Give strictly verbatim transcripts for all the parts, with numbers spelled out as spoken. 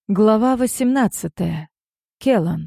Глава восемнадцатая. Келан.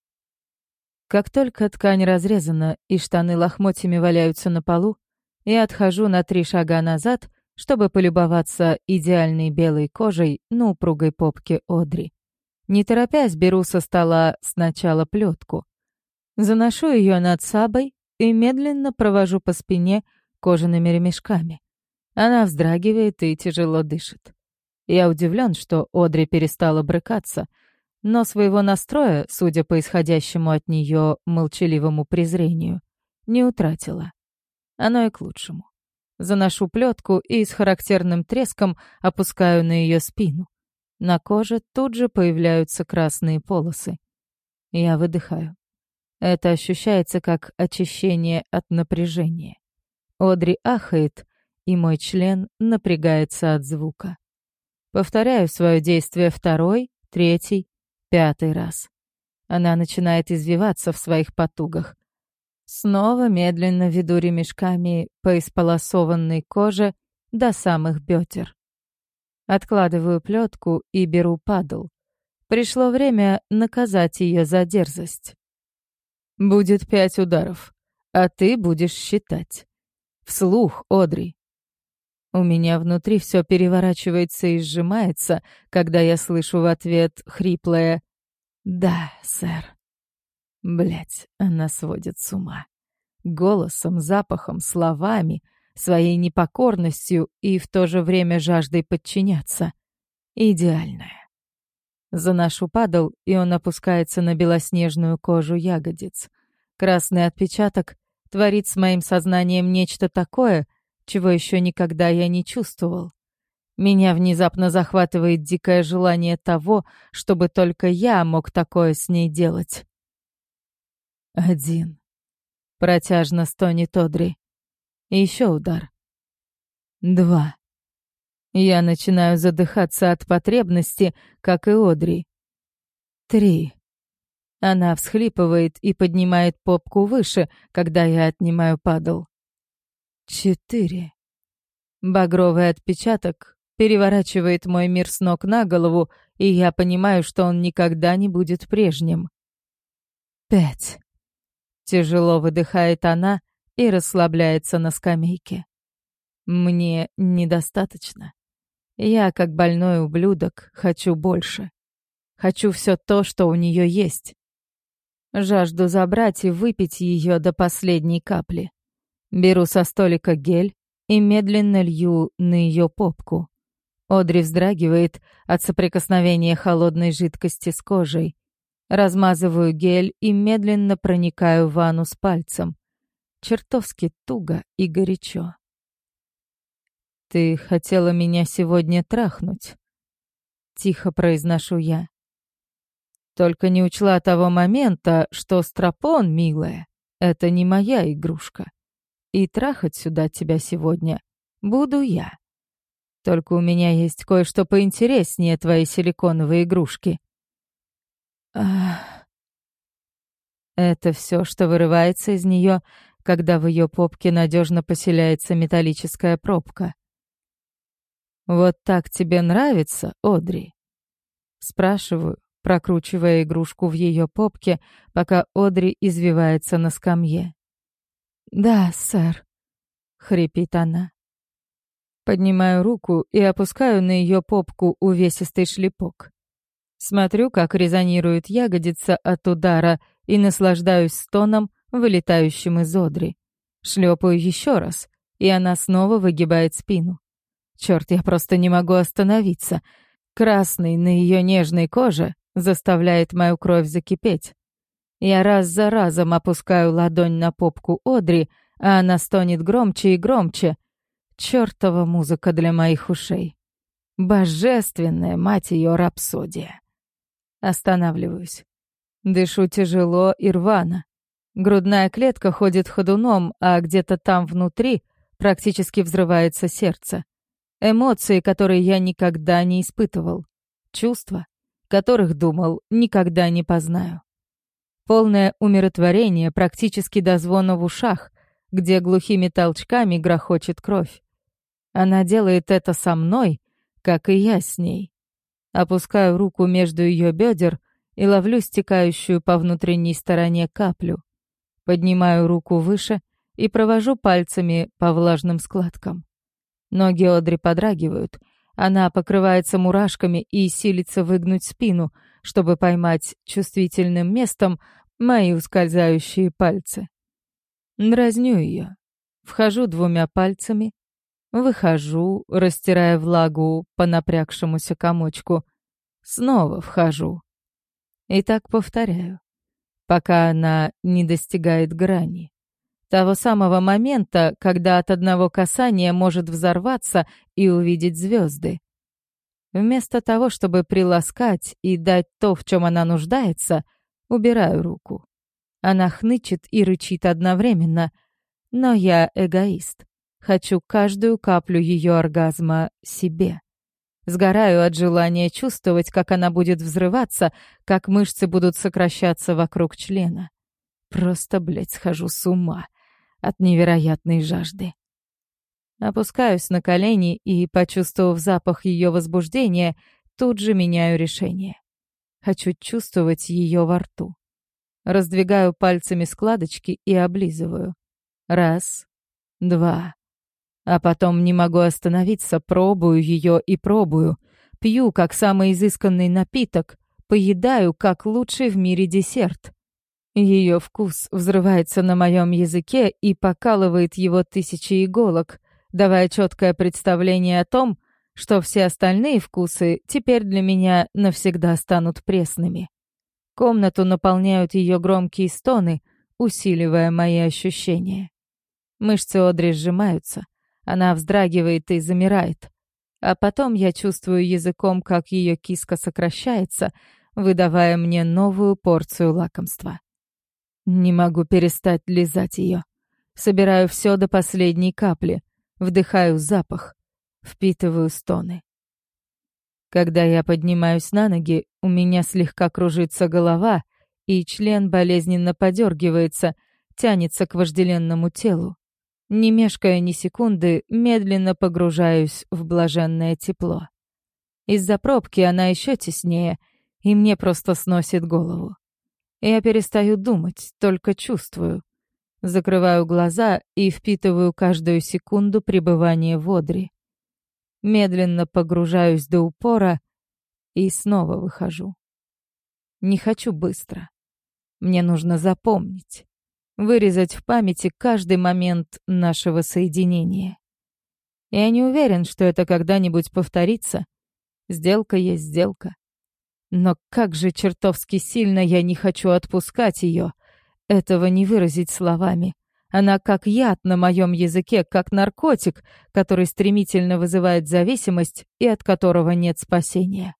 Как только ткань разрезана и штаны лохмотьями валяются на полу, я отхожу на три шага назад, чтобы полюбоваться идеальной белой кожей на упругой попке Одри. Не торопясь, беру со стола сначала плетку. Заношу ее над сабой и медленно провожу по спине кожаными ремешками. Она вздрагивает и тяжело дышит. Я удивлен, что Одри перестала брыкаться, но своего настроя, судя по исходящему от нее молчаливому презрению, не утратила. Оно и к лучшему. Заношу плетку и с характерным треском опускаю на ее спину. На коже тут же появляются красные полосы. Я выдыхаю. Это ощущается как очищение от напряжения. Одри ахает, и мой член напрягается от звука. Повторяю свое действие второй, третий, пятый раз. Она начинает извиваться в своих потугах. Снова медленно веду ремешками по исполосованной коже до самых бедер. Откладываю плетку и беру падл. Пришло время наказать ее за дерзость. Будет пять ударов, а ты будешь считать. Вслух, Одри. У меня внутри все переворачивается и сжимается, когда я слышу в ответ хриплое «Да, сэр». Блядь, она сводит с ума. Голосом, запахом, словами, своей непокорностью и в то же время жаждой подчиняться. Идеальная. Заношу падал, и он опускается на белоснежную кожу ягодиц. Красный отпечаток творит с моим сознанием нечто такое, чего еще никогда я не чувствовал. Меня внезапно захватывает дикое желание того, чтобы только я мог такое с ней делать. Один. Протяжно стонет Одри. Еще удар. Два. Я начинаю задыхаться от потребности, как и Одри. Три. Она всхлипывает и поднимает попку выше, когда я отнимаю падл. Четыре. Багровый отпечаток переворачивает мой мир с ног на голову, и я понимаю, что он никогда не будет прежним. Пять. Тяжело выдыхает она и расслабляется на скамейке. Мне недостаточно. Я, как больной ублюдок, хочу больше. Хочу все то, что у нее есть. Жажду забрать и выпить ее до последней капли. Беру со столика гель и медленно лью на ее попку. Одри вздрагивает от соприкосновения холодной жидкости с кожей. Размазываю гель и медленно проникаю в анус пальцем. Чертовски туго и горячо. «Ты хотела меня сегодня трахнуть?» Тихо произношу я. «Только не учла того момента, что стропон, милая, это не моя игрушка. И трахать сюда тебя сегодня буду я. Только у меня есть кое-что поинтереснее твоей силиконовой игрушки». Ах. Это все, что вырывается из нее, когда в ее попке надежно поселяется металлическая пробка. «Вот так тебе нравится, Одри?» Спрашиваю, прокручивая игрушку в ее попке, пока Одри извивается на скамье. «Да, сэр», — хрипит она. Поднимаю руку и опускаю на ее попку увесистый шлепок. Смотрю, как резонирует ягодица от удара, и наслаждаюсь стоном, вылетающим из Одри. Шлепаю еще раз, и она снова выгибает спину. Черт, я просто не могу остановиться. Красный на ее нежной коже заставляет мою кровь закипеть. Я раз за разом опускаю ладонь на попку Одри, а она стонет громче и громче. Чёртова музыка для моих ушей. Божественная, мать ее, рапсодия. Останавливаюсь. Дышу тяжело и рвано. Грудная клетка ходит ходуном, а где-то там внутри практически взрывается сердце. Эмоции, которые я никогда не испытывал. Чувства, которых, думал, никогда не познаю. Полное умиротворение практически до звона в ушах, где глухими толчками грохочет кровь. Она делает это со мной, как и я с ней. Опускаю руку между ее бедер и ловлю стекающую по внутренней стороне каплю. Поднимаю руку выше и провожу пальцами по влажным складкам. Ноги Одри подрагивают. Она покрывается мурашками и силится выгнуть спину, чтобы поймать чувствительным местом мои ускользающие пальцы. Дразню ее. Вхожу двумя пальцами, выхожу, растирая влагу по напрягшемуся комочку. Снова вхожу. И так повторяю, пока она не достигает грани. Того самого момента, когда от одного касания может взорваться и увидеть звезды. Вместо того, чтобы приласкать и дать то, в чем она нуждается, убираю руку. Она хнычет и рычит одновременно, но я эгоист. Хочу каждую каплю ее оргазма себе. Сгораю от желания чувствовать, как она будет взрываться, как мышцы будут сокращаться вокруг члена. Просто, блядь, схожу с ума от невероятной жажды. Опускаюсь на колени и, почувствовав запах ее возбуждения, тут же меняю решение. Хочу чувствовать ее во рту. Раздвигаю пальцами складочки и облизываю. Раз, два. А потом не могу остановиться, пробую ее и пробую. Пью, как самый изысканный напиток, поедаю, как лучший в мире десерт. Ее вкус взрывается на моем языке и покалывает его тысячи иголок, давая четкое представление о том, что все остальные вкусы теперь для меня навсегда станут пресными. Комнату наполняют ее громкие стоны, усиливая мои ощущения. Мышцы Одри сжимаются, она вздрагивает и замирает. А потом я чувствую языком, как ее киска сокращается, выдавая мне новую порцию лакомства. Не могу перестать лизать ее. Собираю все до последней капли, вдыхаю запах, впитываю стоны. Когда я поднимаюсь на ноги, у меня слегка кружится голова, и член болезненно подергивается, тянется к вожделенному телу. Не мешкая ни секунды, медленно погружаюсь в блаженное тепло. Из-за пробки она еще теснее, и мне просто сносит голову. Я перестаю думать, только чувствую. Закрываю глаза и впитываю каждую секунду пребывания в Одри. Медленно погружаюсь до упора и снова выхожу. Не хочу быстро. Мне нужно запомнить, вырезать в памяти каждый момент нашего соединения. Я не уверен, что это когда-нибудь повторится. Сделка есть сделка. Но как же чертовски сильно я не хочу отпускать ее. Этого не выразить словами. Она как яд на моем языке, как наркотик, который стремительно вызывает зависимость и от которого нет спасения.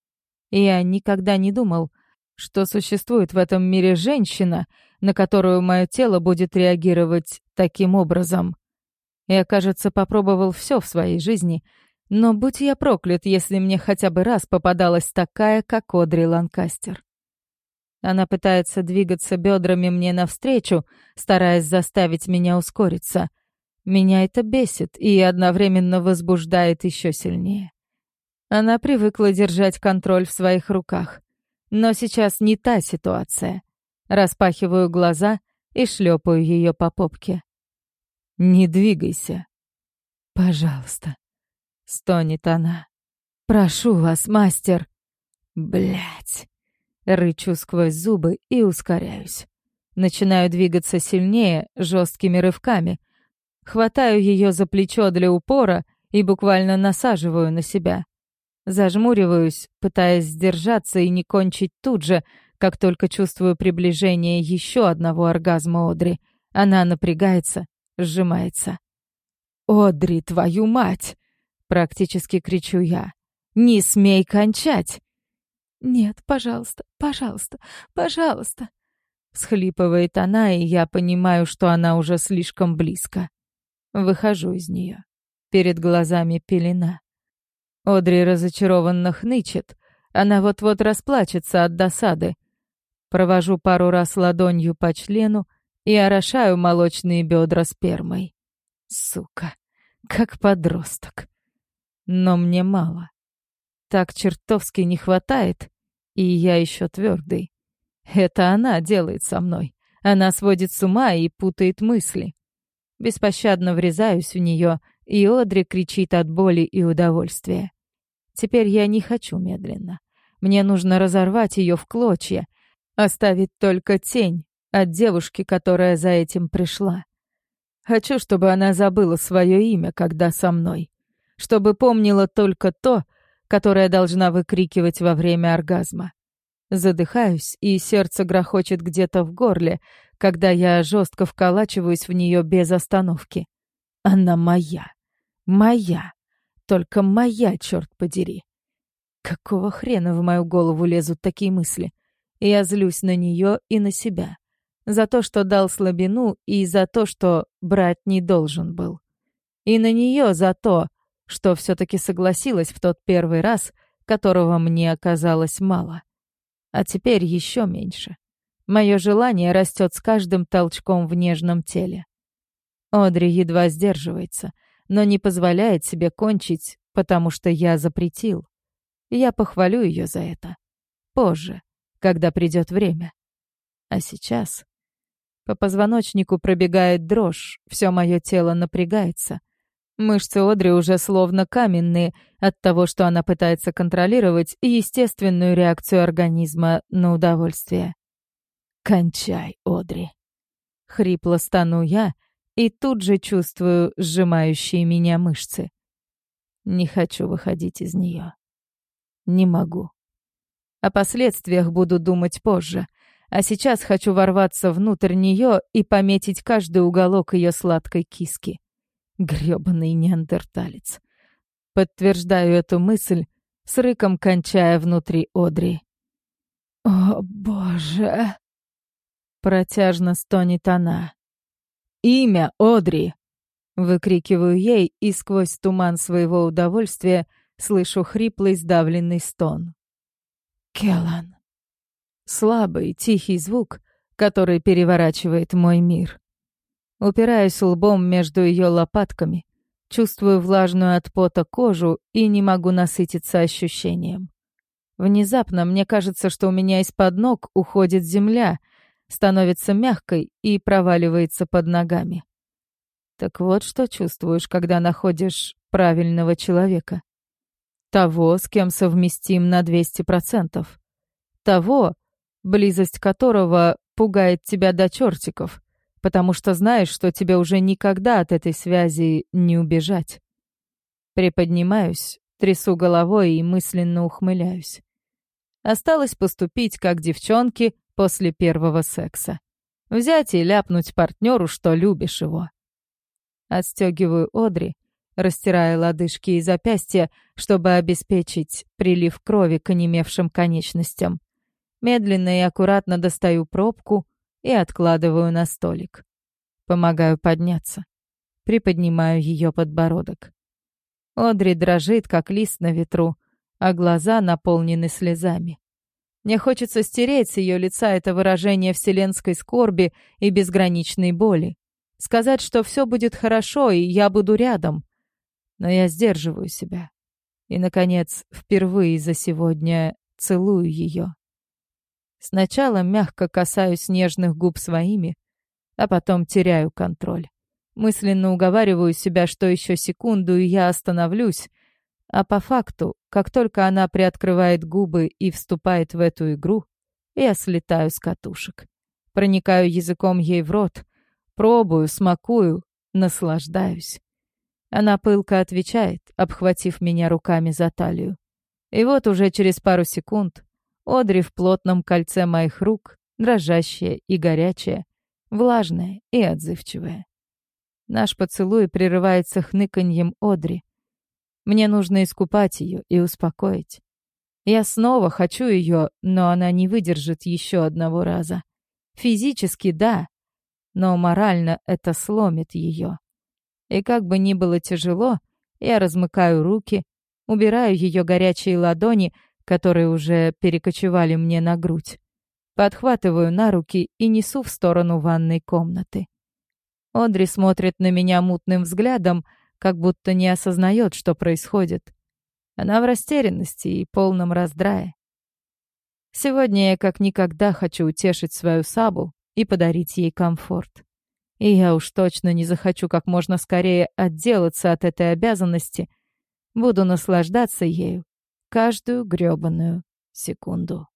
Я никогда не думал, что существует в этом мире женщина, на которую мое тело будет реагировать таким образом. Я, кажется, попробовал все в своей жизни, но будь я проклят, если мне хотя бы раз попадалась такая, как Одри Ланкастер. Она пытается двигаться бедрами мне навстречу, стараясь заставить меня ускориться. Меня это бесит и одновременно возбуждает еще сильнее. Она привыкла держать контроль в своих руках. Но сейчас не та ситуация. Распахиваю глаза и шлепаю ее по попке. «Не двигайся». «Пожалуйста», — стонет она. «Прошу вас, мастер». Блять. Рычу сквозь зубы и ускоряюсь. Начинаю двигаться сильнее, жесткими рывками. Хватаю ее за плечо для упора и буквально насаживаю на себя. Зажмуриваюсь, пытаясь сдержаться и не кончить тут же, как только чувствую приближение еще одного оргазма Одри. Она напрягается, сжимается. «Одри, твою мать!» — практически кричу я. «Не смей кончать!» «Нет, пожалуйста, пожалуйста, пожалуйста!» Всхлипывает она, и я понимаю, что она уже слишком близко. Выхожу из нее. Перед глазами пелена. Одри разочарованно хнычет. Она вот-вот расплачется от досады. Провожу пару раз ладонью по члену и орошаю молочные бедра спермой. Сука, как подросток. Но мне мало. так чертовски не хватает, и я еще твердый. Это она делает со мной. Она сводит с ума и путает мысли. Беспощадно врезаюсь в нее, и Одри кричит от боли и удовольствия. Теперь я не хочу медленно. Мне нужно разорвать ее в клочья, оставить только тень от девушки, которая за этим пришла. Хочу, чтобы она забыла свое имя, когда со мной. Чтобы помнила только то, которое должна выкрикивать во время оргазма. Задыхаюсь, и сердце грохочет где-то в горле, когда я жестко вколачиваюсь в нее без остановки. Она моя. Моя. Только моя, черт подери. Какого хрена в мою голову лезут такие мысли? Я злюсь на нее и на себя. За то, что дал слабину, и за то, что брать не должен был. И на нее за то, что все-таки согласилась в тот первый раз, которого мне оказалось мало. А теперь еще меньше. Мое желание растет с каждым толчком в нежном теле. Одри едва сдерживается, но не позволяет себе кончить, потому что я запретил. Я похвалю ее за это. Позже, когда придет время. А сейчас... По позвоночнику пробегает дрожь, все мое тело напрягается. Мышцы Одри уже словно каменные от того, что она пытается контролировать естественную реакцию организма на удовольствие. «Кончай, Одри!» Хрипло стану я и тут же чувствую сжимающие меня мышцы. Не хочу выходить из нее. Не могу. О последствиях буду думать позже, а сейчас хочу ворваться внутрь нее и пометить каждый уголок ее сладкой киски. Грёбаный неандерталец. Подтверждаю эту мысль, с рыком кончая внутри Одри. «О, боже!» Протяжно стонет она. «Имя, Одри!» Выкрикиваю ей, и сквозь туман своего удовольствия слышу хриплый сдавленный стон. «Келлан». Слабый, тихий звук, который переворачивает мой мир. Упираюсь лбом между ее лопатками, чувствую влажную от пота кожу и не могу насытиться ощущением. Внезапно мне кажется, что у меня из-под ног уходит земля, становится мягкой и проваливается под ногами. Так вот, что чувствуешь, когда находишь правильного человека. Того, с кем совместим на двести процентов. Того, близость которого пугает тебя до чертиков, потому что знаешь, что тебе уже никогда от этой связи не убежать. Приподнимаюсь, трясу головой и мысленно ухмыляюсь. Осталось поступить, как девчонки после первого секса. Взять и ляпнуть партнеру, что любишь его. Отстегиваю Одри, растирая лодыжки и запястья, чтобы обеспечить прилив крови к онемевшим конечностям. Медленно и аккуратно достаю пробку и откладываю на столик. Помогаю подняться. Приподнимаю ее подбородок. Одри дрожит, как лист на ветру, а глаза наполнены слезами. Мне хочется стереть с ее лица это выражение вселенской скорби и безграничной боли. Сказать, что все будет хорошо, и я буду рядом. Но я сдерживаю себя. И, наконец, впервые за сегодня целую ее. Сначала мягко касаюсь нежных губ своими, а потом теряю контроль. Мысленно уговариваю себя, что еще секунду, и я остановлюсь. А по факту, как только она приоткрывает губы и вступает в эту игру, я слетаю с катушек. Проникаю языком ей в рот, пробую, смакую, наслаждаюсь. Она пылко отвечает, обхватив меня руками за талию. И вот уже через пару секунд Одри в плотном кольце моих рук, дрожащая и горячая, влажная и отзывчивая. Наш поцелуй прерывается хныканьем Одри. Мне нужно искупать ее и успокоить. Я снова хочу ее, но она не выдержит еще одного раза. Физически — да, но морально это сломит ее. И как бы ни было тяжело, я размыкаю руки, убираю ее горячие ладони, которые уже перекочевали мне на грудь. Подхватываю на руки и несу в сторону ванной комнаты. Одри смотрит на меня мутным взглядом, как будто не осознает, что происходит. Она в растерянности и полном раздрае. Сегодня я как никогда хочу утешить свою Сабу и подарить ей комфорт. И я уж точно не захочу как можно скорее отделаться от этой обязанности. Буду наслаждаться ею каждую грёбаную секунду.